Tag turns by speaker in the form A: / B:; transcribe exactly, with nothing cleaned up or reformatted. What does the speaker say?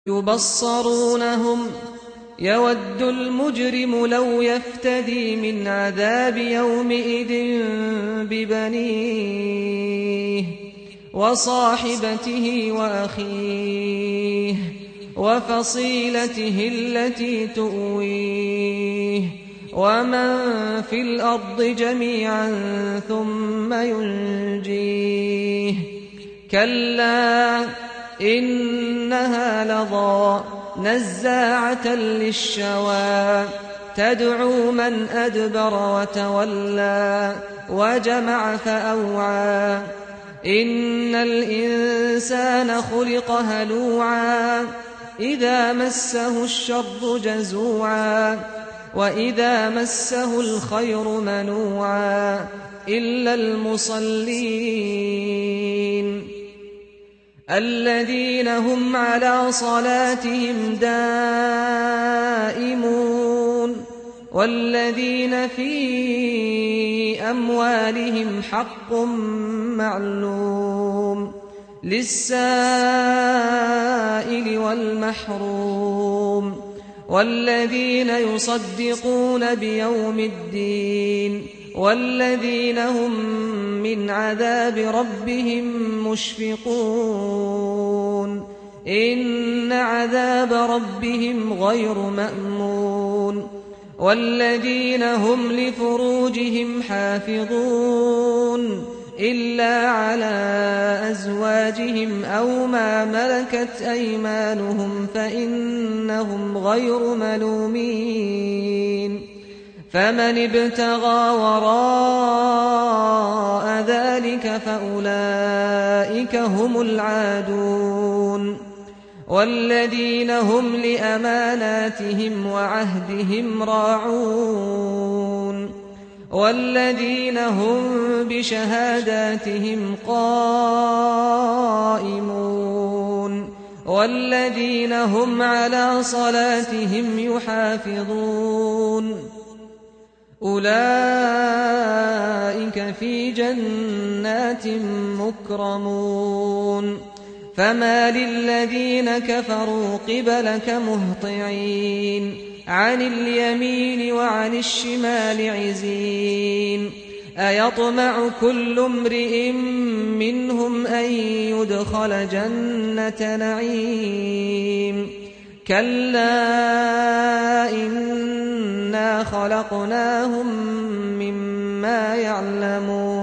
A: يبصرونهم يود المجرم لو يفتدي من عذاب يومئذ ببنيه وصاحبته وأخيه وفصيلته التي تؤويه ومن في الأرض جميعا ثم ينجيه كلا إنها لظى نزاعة للشوى تدعو من أدبر وتولى وجمع فأوعى إن الإنسان خلق هلوعا إذا مسه الشر جزوعا وإذا مسه الخير منوعا إلا المصلين الذين هم على صلاتهم دائمون والذين في أموالهم حق معلوم للسائل والمحروم والذين يصدقون بيوم الدين والذين هم من عذاب ربهم مشفقون إن عذاب ربهم غير مأمون والذين هم لفروجهم حافظون إلا على أزواجهم أو ما ملكت أيمانهم فإنهم غير ملومين فمن ابتغى وراء ذلك فأولئك هم العادون والذين هم لأماناتهم وعهدهم راعون والذين هم بشهاداتهم قائمون والذين هم على صلاتهم يحافظون أولئك في جنات مكرمون فما للذين كفروا قبلك مهطعين عن اليمين وعن الشمال عزين أيطمع كل امرئ منهم أن يدخل جنة نعيم كلا إنا خلقناهم مما يعلمون